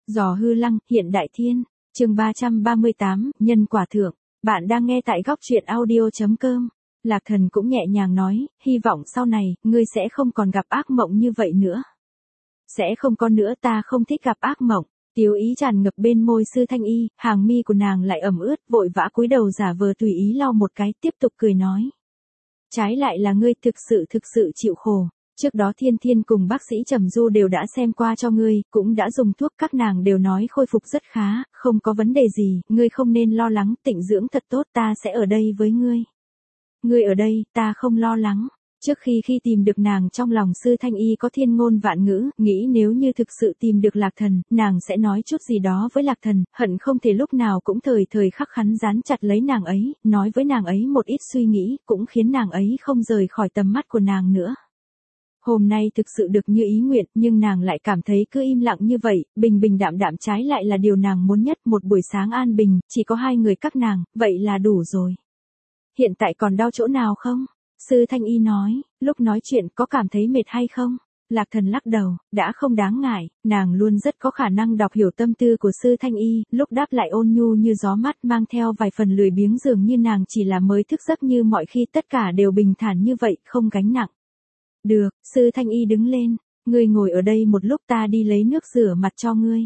Giò hư lăng, hiện đại thiên. Chương 338, nhân quả thưởng. Bạn đang nghe tại góc truyện audio.com. Lạc Thần cũng nhẹ nhàng nói, hy vọng sau này, ngươi sẽ không còn gặp ác mộng như vậy nữa. Sẽ không có nữa, ta không thích gặp ác mộng. Tiếu ý tràn ngập bên môi Sư Thanh Y, hàng mi của nàng lại ẩm ướt, vội vã cúi đầu giả vờ tùy ý lau một cái, tiếp tục cười nói. Trái lại là ngươi thực sự chịu khổ. Trước đó Thiên Thiên cùng bác sĩ Trầm Du đều đã xem qua cho ngươi, cũng đã dùng thuốc, các nàng đều nói khôi phục rất khá, không có vấn đề gì, ngươi không nên lo lắng, tịnh dưỡng thật tốt, ta sẽ ở đây với ngươi. Ngươi ở đây, ta không lo lắng. Trước khi tìm được nàng, trong lòng Sư Thanh Y có thiên ngôn vạn ngữ, nghĩ nếu như thực sự tìm được Lạc Thần, nàng sẽ nói chút gì đó với Lạc Thần, hận không thể lúc nào cũng thời khắc khắn dán chặt lấy nàng ấy, nói với nàng ấy một ít suy nghĩ, cũng khiến nàng ấy không rời khỏi tầm mắt của nàng nữa. Hôm nay thực sự được như ý nguyện, nhưng nàng lại cảm thấy cứ im lặng như vậy, bình đạm trái lại là điều nàng muốn nhất, một buổi sáng an bình, chỉ có hai người các nàng, vậy là đủ rồi. Hiện tại còn đau chỗ nào không? Sư Thanh Y nói, lúc nói chuyện có cảm thấy mệt hay không? Lạc Thần lắc đầu, đã không đáng ngại, nàng luôn rất có khả năng đọc hiểu tâm tư của Sư Thanh Y, lúc đáp lại ôn nhu như gió mát, mang theo vài phần lười biếng, dường như nàng chỉ là mới thức giấc như mọi khi, tất cả đều bình thản như vậy, không gánh nặng. Được, Sư Thanh Y đứng lên, ngươi ngồi ở đây một lúc, ta đi lấy nước rửa mặt cho ngươi.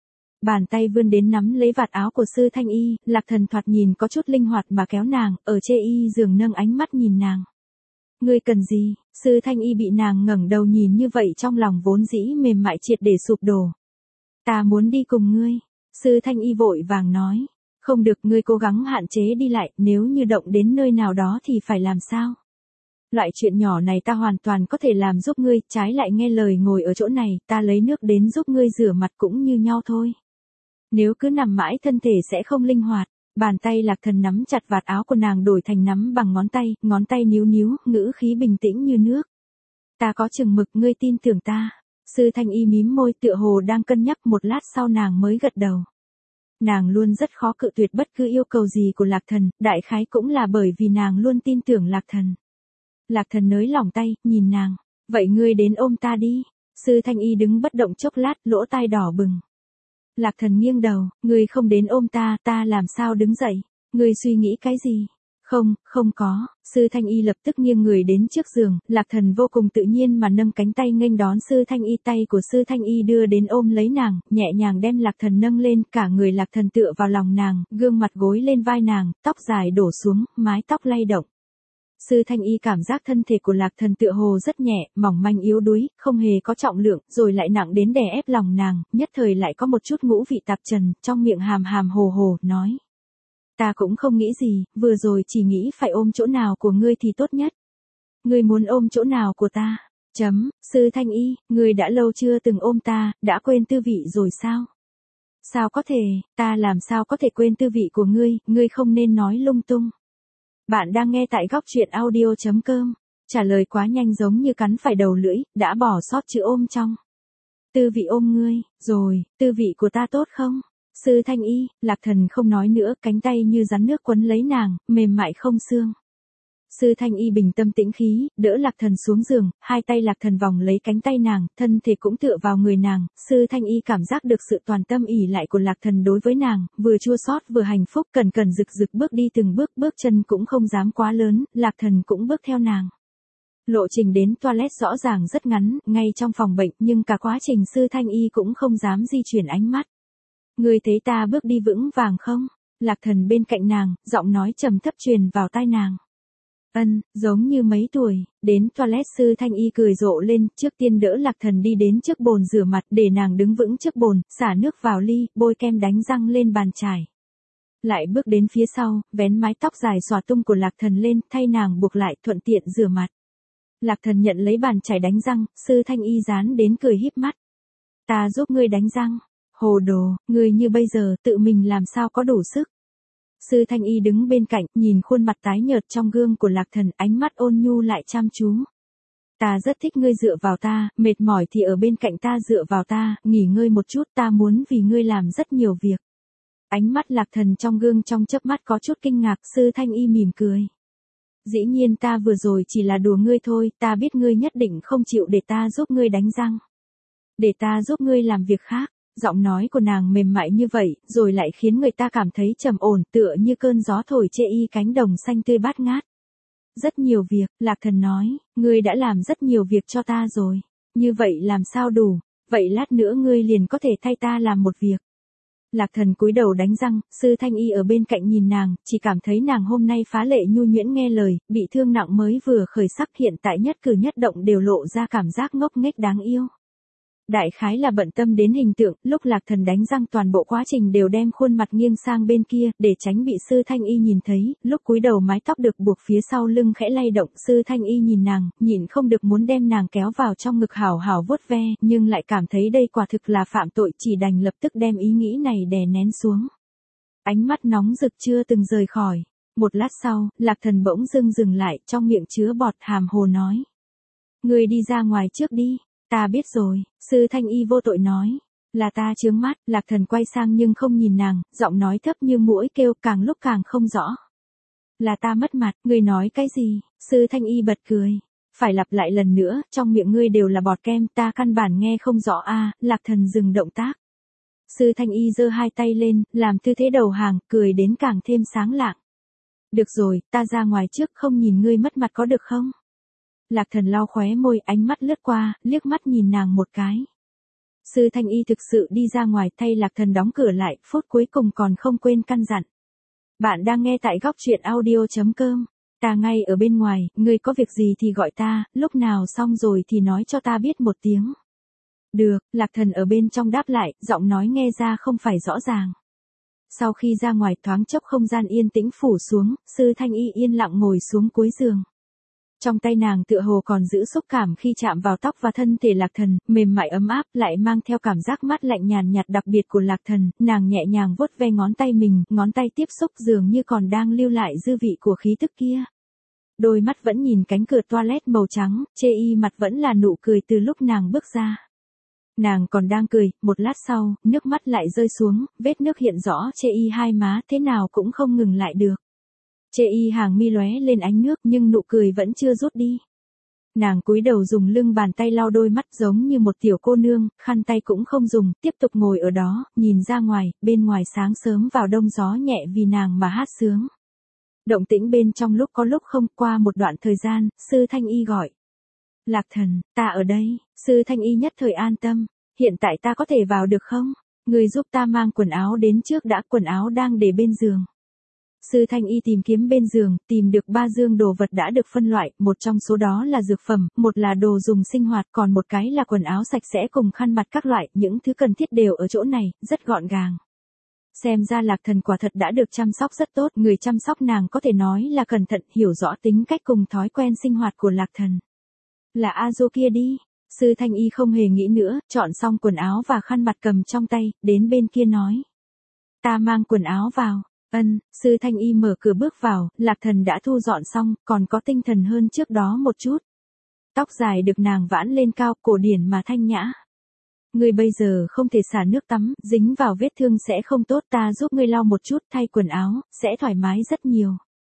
Bàn tay vươn đến nắm lấy vạt áo của Sư Thanh Y, Lạc Thần thoạt nhìn có chút linh hoạt mà kéo nàng, ở chê y giường nâng ánh mắt nhìn nàng. Ngươi cần gì? Sư Thanh Y bị nàng ngẩng đầu nhìn như vậy, trong lòng vốn dĩ mềm mại triệt để sụp đổ. Ta muốn đi cùng ngươi. Sư Thanh Y vội vàng nói. Không được, ngươi cố gắng hạn chế đi lại, nếu như động đến nơi nào đó thì phải làm sao? Loại chuyện nhỏ này ta hoàn toàn có thể làm giúp ngươi, trái lại nghe lời ngồi ở chỗ này, ta lấy nước đến giúp ngươi rửa mặt cũng như nhau thôi. Nếu cứ nằm mãi thân thể sẽ không linh hoạt. Bàn tay Lạc Thần nắm chặt vạt áo của nàng đổi thành nắm bằng ngón tay níu, ngữ khí bình tĩnh như nước. Ta có chừng mực, ngươi tin tưởng ta. Sư Thanh Y mím môi, tựa hồ đang cân nhắc, một lát sau nàng mới gật đầu. Nàng luôn rất khó cự tuyệt bất cứ yêu cầu gì của Lạc Thần, đại khái cũng là bởi vì nàng luôn tin tưởng Lạc Thần. Lạc Thần nới lỏng tay, nhìn nàng. Vậy ngươi đến ôm ta đi. Sư Thanh Y đứng bất động chốc lát, lỗ tai đỏ bừng. Lạc Thần nghiêng đầu, ngươi không đến ôm ta, ta làm sao đứng dậy? Ngươi suy nghĩ cái gì? Không có. Sư Thanh Y lập tức nghiêng người đến trước giường, Lạc Thần vô cùng tự nhiên mà nâng cánh tay nghênh đón Sư Thanh Y, tay của Sư Thanh Y đưa đến ôm lấy nàng, nhẹ nhàng đem Lạc Thần nâng lên, cả người Lạc Thần tựa vào lòng nàng, gương mặt gối lên vai nàng, tóc dài đổ xuống, mái tóc lay động. Sư Thanh Y cảm giác thân thể của Lạc Thần tựa hồ rất nhẹ, mỏng manh yếu đuối, không hề có trọng lượng, rồi lại nặng đến đè ép lòng nàng, nhất thời lại có một chút ngũ vị tạp trần, trong miệng hàm hồ, nói. Ta cũng không nghĩ gì, vừa rồi chỉ nghĩ phải ôm chỗ nào của ngươi thì tốt nhất. Ngươi muốn ôm chỗ nào của ta? Sư Thanh Y, ngươi đã lâu chưa từng ôm ta, đã quên tư vị rồi sao? Sao có thể, ta làm sao có thể quên tư vị của ngươi không nên nói lung tung. Bạn đang nghe tại góc truyện audio.com. Trả lời quá nhanh giống như cắn phải đầu lưỡi, đã bỏ sót chữ ôm trong. Tư vị ôm ngươi, rồi, tư vị của ta tốt không? Sư Thanh Y, Lạc Thần không nói nữa, cánh tay như rắn nước quấn lấy nàng, mềm mại không xương. Sư Thanh Y bình tâm tĩnh khí, đỡ Lạc Thần xuống giường, hai tay Lạc Thần vòng lấy cánh tay nàng, thân thể cũng tựa vào người nàng, Sư Thanh Y cảm giác được sự toàn tâm ỷ lại của Lạc Thần đối với nàng, vừa chua xót vừa hạnh phúc, cần rực bước đi từng bước chân cũng không dám quá lớn, Lạc Thần cũng bước theo nàng. Lộ trình đến toilet rõ ràng rất ngắn, ngay trong phòng bệnh, nhưng cả quá trình Sư Thanh Y cũng không dám di chuyển ánh mắt. Ngươi thấy ta bước đi vững vàng không? Lạc Thần bên cạnh nàng, giọng nói trầm thấp truyền vào tai nàng. Giống như mấy tuổi. Đến toilet Sư Thanh Y cười rộ lên, trước tiên đỡ Lạc Thần đi đến trước bồn rửa mặt, để nàng đứng vững trước bồn, xả nước vào ly, bôi kem đánh răng lên bàn chải. Lại bước đến phía sau, vén mái tóc dài xòa tung của Lạc Thần lên, thay nàng buộc lại, thuận tiện rửa mặt. Lạc Thần nhận lấy bàn chải đánh răng, Sư Thanh Y dán đến cười híp mắt. Ta giúp ngươi đánh răng. Hồ đồ, ngươi như bây giờ, tự mình làm sao có đủ sức. Sư Thanh Y đứng bên cạnh, nhìn khuôn mặt tái nhợt trong gương của Lạc Thần, ánh mắt ôn nhu lại chăm chú. Ta rất thích ngươi dựa vào ta, mệt mỏi thì ở bên cạnh ta dựa vào ta, nghỉ ngơi một chút, ta muốn vì ngươi làm rất nhiều việc. Ánh mắt Lạc Thần trong gương trong chớp mắt có chút kinh ngạc, Sư Thanh Y mỉm cười. Dĩ nhiên ta vừa rồi chỉ là đùa ngươi thôi, ta biết ngươi nhất định không chịu để ta giúp ngươi đánh răng. Để ta giúp ngươi làm việc khác. Giọng nói của nàng mềm mại như vậy, rồi lại khiến người ta cảm thấy trầm ổn tựa như cơn gió thổi chê y cánh đồng xanh tươi bát ngát. Rất nhiều việc, Lạc Thần nói, ngươi đã làm rất nhiều việc cho ta rồi. Như vậy làm sao đủ, vậy lát nữa ngươi liền có thể thay ta làm một việc. Lạc Thần cúi đầu đánh răng, Sư Thanh Y ở bên cạnh nhìn nàng, chỉ cảm thấy nàng hôm nay phá lệ nhu nhuyễn nghe lời, bị thương nặng mới vừa khởi sắc hiện tại nhất cử nhất động đều lộ ra cảm giác ngốc nghếch đáng yêu. Đại khái là bận tâm đến hình tượng, lúc Lạc Thần đánh răng toàn bộ quá trình đều đem khuôn mặt nghiêng sang bên kia, để tránh bị Sư Thanh Y nhìn thấy, lúc cúi đầu mái tóc được buộc phía sau lưng khẽ lay động, Sư Thanh Y nhìn nàng, nhịn không được muốn đem nàng kéo vào trong ngực hảo hảo vuốt ve, nhưng lại cảm thấy đây quả thực là phạm tội, chỉ đành lập tức đem ý nghĩ này đè nén xuống. Ánh mắt nóng rực chưa từng rời khỏi. Một lát sau, Lạc Thần bỗng dưng dừng lại, trong miệng chứa bọt hàm hồ nói. Ngươi đi ra ngoài trước đi. Ta biết rồi, Sư Thanh Y vô tội nói. Là ta chướng mắt, Lạc Thần quay sang nhưng không nhìn nàng, giọng nói thấp như muỗi kêu càng lúc càng không rõ. Là ta mất mặt, ngươi nói cái gì? Sư Thanh Y bật cười. Phải lặp lại lần nữa, trong miệng ngươi đều là bọt kem, ta căn bản nghe không rõ a. Lạc Thần dừng động tác. Sư Thanh Y giơ hai tay lên, làm tư thế đầu hàng, cười đến càng thêm sáng lạng. Được rồi, ta ra ngoài trước không nhìn ngươi mất mặt có được không? Lạc Thần lau khóe môi, ánh mắt lướt qua, liếc mắt nhìn nàng một cái. Sư Thanh Y thực sự đi ra ngoài, thay Lạc Thần đóng cửa lại, phút cuối cùng còn không quên căn dặn. Bạn đang nghe tại góc truyện audio.com. Ta ngay ở bên ngoài, ngươi có việc gì thì gọi ta, lúc nào xong rồi thì nói cho ta biết một tiếng. Được, Lạc Thần ở bên trong đáp lại, giọng nói nghe ra không phải rõ ràng. Sau khi ra ngoài thoáng chốc không gian yên tĩnh phủ xuống, Sư Thanh Y yên lặng ngồi xuống cuối giường. Trong tay nàng tựa hồ còn giữ xúc cảm khi chạm vào tóc và thân thể Lạc Thần, mềm mại ấm áp lại mang theo cảm giác mát lạnh nhàn nhạt đặc biệt của Lạc Thần, nàng nhẹ nhàng vuốt ve ngón tay mình, ngón tay tiếp xúc dường như còn đang lưu lại dư vị của khí tức kia. Đôi mắt vẫn nhìn cánh cửa toilet màu trắng, chê y mặt vẫn là nụ cười từ lúc nàng bước ra. Nàng còn đang cười, một lát sau, nước mắt lại rơi xuống, vết nước hiện rõ chê y hai má thế nào cũng không ngừng lại được. Chê y hàng mi lóe lên ánh nước nhưng nụ cười vẫn chưa rút đi. Nàng cúi đầu dùng lưng bàn tay lau đôi mắt giống như một tiểu cô nương, khăn tay cũng không dùng, tiếp tục ngồi ở đó, nhìn ra ngoài, bên ngoài sáng sớm vào đông gió nhẹ vì nàng mà hát sướng. Động tĩnh bên trong lúc có lúc không, qua một đoạn thời gian, Sư Thanh Y gọi. Lạc Thần, ta ở đây. Sư Thanh Y nhất thời an tâm. Hiện tại ta có thể vào được không? Người giúp ta mang quần áo đến trước đã, quần áo đang để bên giường. Sư Thanh Y tìm kiếm bên giường, tìm được 3 dương đồ vật đã được phân loại, một trong số đó là dược phẩm, một là đồ dùng sinh hoạt, còn một cái là quần áo sạch sẽ cùng khăn mặt các loại, những thứ cần thiết đều ở chỗ này, rất gọn gàng. Xem ra Lạc Thần quả thật đã được chăm sóc rất tốt, người chăm sóc nàng có thể nói là cẩn thận, hiểu rõ tính cách cùng thói quen sinh hoạt của Lạc Thần. Là Azo kia đi. Sư Thanh Y không hề nghĩ nữa, chọn xong quần áo và khăn mặt cầm trong tay, đến bên kia nói. Ta mang quần áo vào. Sư Thanh Y mở cửa bước vào, Lạc Thần đã thu dọn xong, còn có tinh thần hơn trước đó một chút. Tóc dài được nàng vãn lên cao, cổ điển mà thanh nhã. Ngươi bây giờ không thể xả nước tắm, dính vào vết thương sẽ không tốt, ta giúp ngươi lau một chút, thay quần áo, sẽ thoải mái rất nhiều.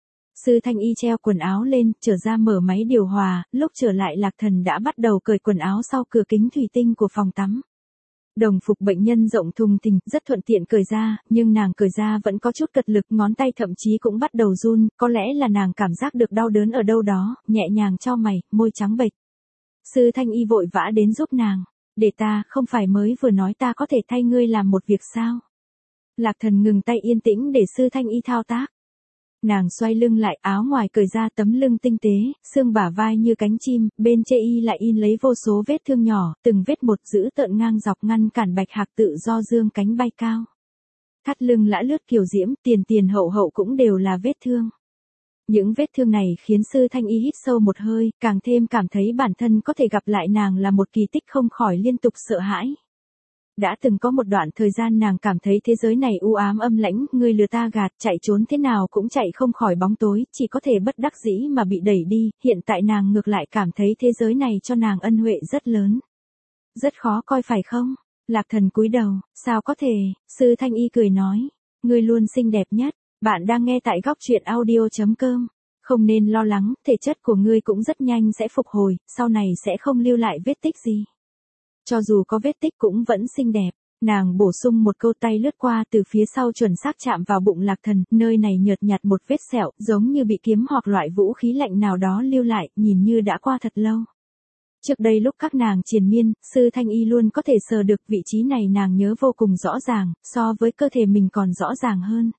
Sư Thanh Y treo quần áo lên, trở ra mở máy điều hòa, lúc trở lại Lạc Thần đã bắt đầu cởi quần áo sau cửa kính thủy tinh của phòng tắm. Đồng phục bệnh nhân rộng thùng thình, rất thuận tiện cởi ra, nhưng nàng cởi ra vẫn có chút cật lực, ngón tay thậm chí cũng bắt đầu run, có lẽ là nàng cảm giác được đau đớn ở đâu đó, nhẹ nhàng chau mày, môi trắng bệch. Sư Thanh Y vội vã đến giúp nàng. Để ta, không phải mới vừa nói ta có thể thay ngươi làm một việc sao? Lạc Thần ngừng tay yên tĩnh để Sư Thanh Y thao tác. Nàng xoay lưng lại, áo ngoài cởi ra, tấm lưng tinh tế, xương bả vai như cánh chim, bên chê y lại in lấy vô số vết thương nhỏ, từng vết một giữ tợn ngang dọc ngăn cản bạch hạc tự do dương cánh bay cao. Thắt lưng lã lướt kiều diễm, tiền tiền hậu hậu cũng đều là vết thương. Những vết thương này khiến Sư Thanh Y hít sâu một hơi, càng thêm cảm thấy bản thân có thể gặp lại nàng là một kỳ tích, không khỏi liên tục sợ hãi. Đã từng có một đoạn thời gian nàng cảm thấy thế giới này u ám âm lãnh, người lừa ta gạt, chạy trốn thế nào cũng chạy không khỏi bóng tối, chỉ có thể bất đắc dĩ mà bị đẩy đi, hiện tại nàng ngược lại cảm thấy thế giới này cho nàng ân huệ rất lớn. Rất khó coi phải không? Lạc Thần cúi đầu, sao có thể, Sư Thanh Y cười nói, ngươi luôn xinh đẹp nhất. Bạn đang nghe tại góc truyện audio.com. Không nên lo lắng, thể chất của ngươi cũng rất nhanh sẽ phục hồi, sau này sẽ không lưu lại vết tích gì. Cho dù có vết tích cũng vẫn xinh đẹp. Nàng bổ sung một câu, tay lướt qua từ phía sau chuẩn xác chạm vào bụng Lạc Thần, nơi này nhợt nhạt một vết sẹo, giống như bị kiếm hoặc loại vũ khí lạnh nào đó lưu lại, nhìn như đã qua thật lâu. Trước đây lúc các nàng triền miên, Sư Thanh Y luôn có thể sờ được vị trí này, nàng nhớ vô cùng rõ ràng, so với cơ thể mình còn rõ ràng hơn.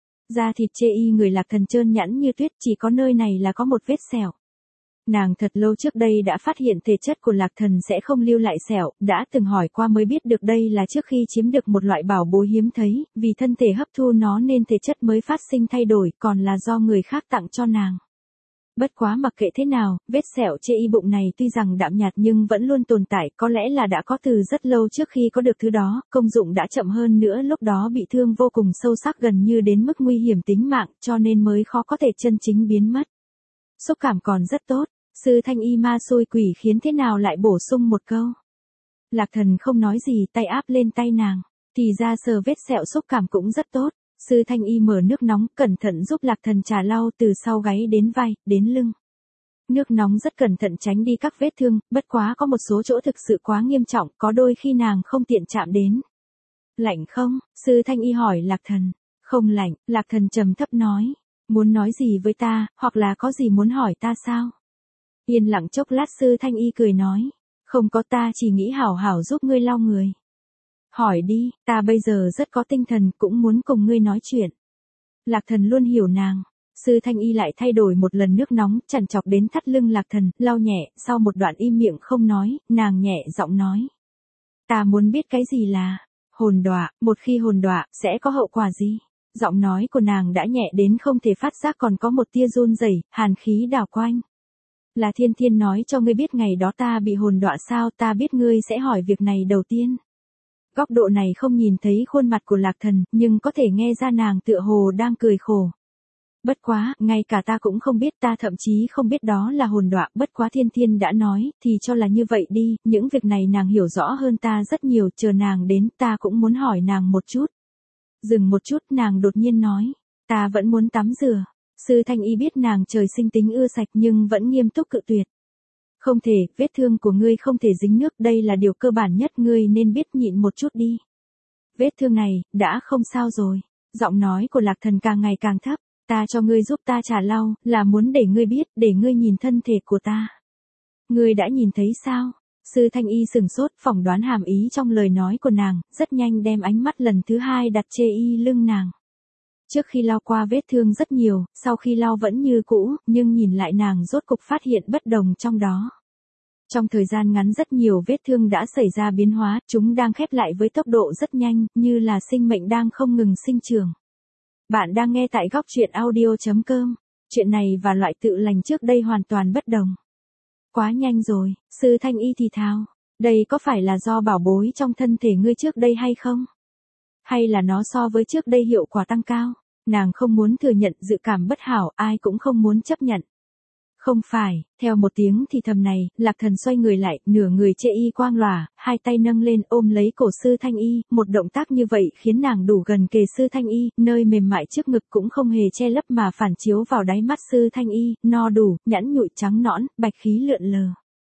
Da thịt chê y người Lạc Thần trơn nhẵn như tuyết, chỉ có nơi này là có một vết sẹo. Nàng thật lâu trước đây đã phát hiện thể chất của Lạc Thần sẽ không lưu lại sẹo, đã từng hỏi qua mới biết được đây là trước khi chiếm được một loại bảo bối hiếm thấy, vì thân thể hấp thu nó nên thể chất mới phát sinh thay đổi, còn là do người khác tặng cho nàng. Bất quá mặc kệ thế nào, vết sẹo chê y bụng này tuy rằng đạm nhạt nhưng vẫn luôn tồn tại, có lẽ là đã có từ rất lâu trước khi có được thứ đó, công dụng đã chậm hơn nữa, lúc đó bị thương vô cùng sâu sắc gần như đến mức nguy hiểm tính mạng, cho nên mới khó có thể chân chính biến mất. Xúc cảm còn rất tốt. Sư Thanh Y ma xui quỷ khiến thế nào lại bổ sung một câu. Lạc Thần không nói gì, tay áp lên tay nàng. Thì ra sờ vết sẹo xúc cảm cũng rất tốt. Sư Thanh Y mở nước nóng, cẩn thận giúp Lạc Thần trà lau từ sau gáy đến vai, đến lưng. Nước nóng rất cẩn thận tránh đi các vết thương, bất quá có một số chỗ thực sự quá nghiêm trọng, có đôi khi nàng không tiện chạm đến. Lạnh không? Sư Thanh Y hỏi Lạc Thần. Không lạnh, Lạc Thần trầm thấp nói. Muốn nói gì với ta, hoặc là có gì muốn hỏi ta sao? Yên lặng chốc lát Sư Thanh Y cười nói. Không có, ta chỉ nghĩ hảo hảo giúp ngươi lau người. Hỏi đi, ta bây giờ rất có tinh thần, cũng muốn cùng ngươi nói chuyện. Lạc Thần luôn hiểu nàng. Sư Thanh Y lại thay đổi một lần nước nóng, chằn chọc đến thắt lưng Lạc Thần, lau nhẹ, sau một đoạn im miệng không nói, nàng nhẹ giọng nói. Ta muốn biết cái gì là hồn đọa, một khi hồn đọa, sẽ có hậu quả gì? Giọng nói của nàng đã nhẹ đến không thể phát giác, còn có một tia run rẩy, hàn khí đảo quanh. Là Thiên Thiên nói cho ngươi biết ngày đó ta bị hồn đọa sao? Ta biết ngươi sẽ hỏi việc này đầu tiên. Góc độ này không nhìn thấy khuôn mặt của Lạc Thần, nhưng có thể nghe ra nàng tựa hồ đang cười khổ. Bất quá, ngay cả ta cũng không biết, ta thậm chí không biết đó là hồn đọa, bất quá Thiên Thiên đã nói, thì cho là như vậy đi, những việc này nàng hiểu rõ hơn ta rất nhiều, chờ nàng đến, ta cũng muốn hỏi nàng một chút. Dừng một chút, nàng đột nhiên nói, ta vẫn muốn tắm rửa. Sư Thanh Y biết nàng trời sinh tính ưa sạch nhưng vẫn nghiêm túc cự tuyệt. Không thể, vết thương của ngươi không thể dính nước, đây là điều cơ bản nhất, ngươi nên biết nhịn một chút đi. Vết thương này, đã không sao rồi. Giọng nói của Lạc Thần càng ngày càng thấp, ta cho ngươi giúp ta trà lau, là muốn để ngươi biết, để ngươi nhìn thân thể của ta. Ngươi đã nhìn thấy sao? Sư Thanh Y sừng sốt, phỏng đoán hàm ý trong lời nói của nàng, rất nhanh đem ánh mắt lần thứ hai đặt chê y lưng nàng. Trước khi lau qua vết thương rất nhiều, sau khi lau vẫn như cũ, nhưng nhìn lại nàng rốt cục phát hiện bất đồng trong đó. Trong thời gian ngắn rất nhiều vết thương đã xảy ra biến hóa, chúng đang khép lại với tốc độ rất nhanh, như là sinh mệnh đang không ngừng sinh trưởng. Bạn đang nghe tại góc truyện audio.com. Chuyện này và loại tự lành trước đây hoàn toàn bất đồng. Quá nhanh rồi, Sư Thanh Y thì thào. Đây có phải là do bảo bối trong thân thể ngươi trước đây hay không? Hay là nó so với trước đây hiệu quả tăng cao? Nàng không muốn thừa nhận dự cảm bất hảo, ai cũng không muốn chấp nhận. Không phải, theo một tiếng thì thầm này, Lạc Thần xoay người lại, nửa người chê y quang lòa, hai tay nâng lên ôm lấy cổ Sư Thanh Y, một động tác như vậy khiến nàng đủ gần kề Sư Thanh Y, nơi mềm mại trước ngực cũng không hề che lấp mà phản chiếu vào đáy mắt Sư Thanh Y, no đủ, nhẵn nhụi trắng nõn, bạch khí lượn lờ.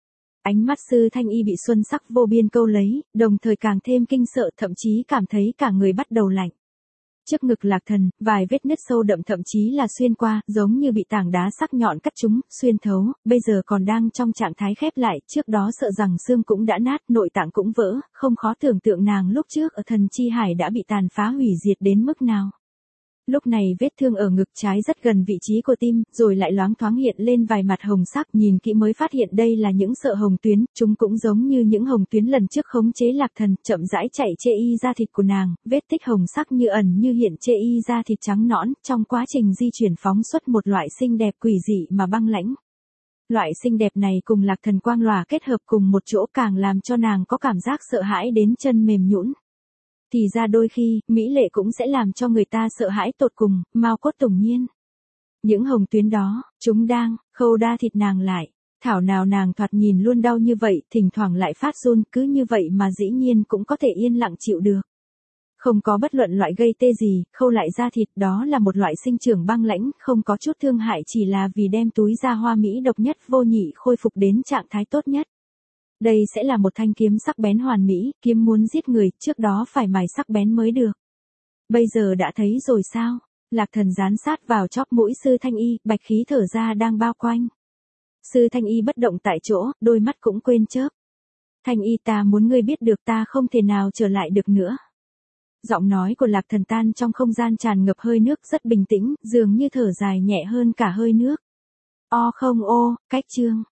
Ánh mắt Sư Thanh Y bị xuân sắc vô biên câu lấy, đồng thời càng thêm kinh sợ, thậm chí cảm thấy cả người bắt đầu lạnh. Trước ngực Lạc Thần, vài vết nứt sâu đậm thậm chí là xuyên qua, giống như bị tảng đá sắc nhọn cắt trúng, xuyên thấu, bây giờ còn đang trong trạng thái khép lại, trước đó sợ rằng xương cũng đã nát, nội tạng cũng vỡ, không khó tưởng tượng nàng lúc trước ở Thần Chi Hải đã bị tàn phá hủy diệt đến mức nào. Lúc này vết thương ở ngực trái rất gần vị trí của tim, rồi lại loáng thoáng hiện lên vài mặt hồng sắc, nhìn kỹ mới phát hiện đây là những sợi hồng tuyến, chúng cũng giống như những hồng tuyến lần trước khống chế Lạc Thần, chậm rãi chạy chê y da thịt của nàng, vết tích hồng sắc như ẩn như hiện chê y da thịt trắng nõn, trong quá trình di chuyển phóng xuất một loại xinh đẹp quỷ dị mà băng lãnh. Loại xinh đẹp này cùng Lạc Thần quang lòa kết hợp cùng một chỗ càng làm cho nàng có cảm giác sợ hãi đến chân mềm nhũn. Thì ra đôi khi, mỹ lệ cũng sẽ làm cho người ta sợ hãi tột cùng, mao cốt tủng nhiên. Những hồng tuyến đó, chúng đang khâu đa thịt nàng lại. Thảo nào nàng thoạt nhìn luôn đau như vậy, thỉnh thoảng lại phát run, cứ như vậy mà dĩ nhiên cũng có thể yên lặng chịu được. Không có bất luận loại gây tê gì, khâu lại da thịt, đó là một loại sinh trưởng băng lãnh, không có chút thương hại, chỉ là vì đem túi da hoa mỹ độc nhất vô nhị khôi phục đến trạng thái tốt nhất. Đây sẽ là một thanh kiếm sắc bén hoàn mỹ, kiếm muốn giết người, trước đó phải mài sắc bén mới được. Bây giờ đã thấy rồi sao? Lạc Thần dán sát vào chóp mũi Sư Thanh Y, bạch khí thở ra đang bao quanh. Sư Thanh Y bất động tại chỗ, đôi mắt cũng quên chớp. Thanh Y, ta muốn ngươi biết được ta không thể nào trở lại được nữa. Giọng nói của Lạc Thần tan trong không gian tràn ngập hơi nước rất bình tĩnh, dường như thở dài nhẹ hơn cả hơi nước. O không ô, cách chương.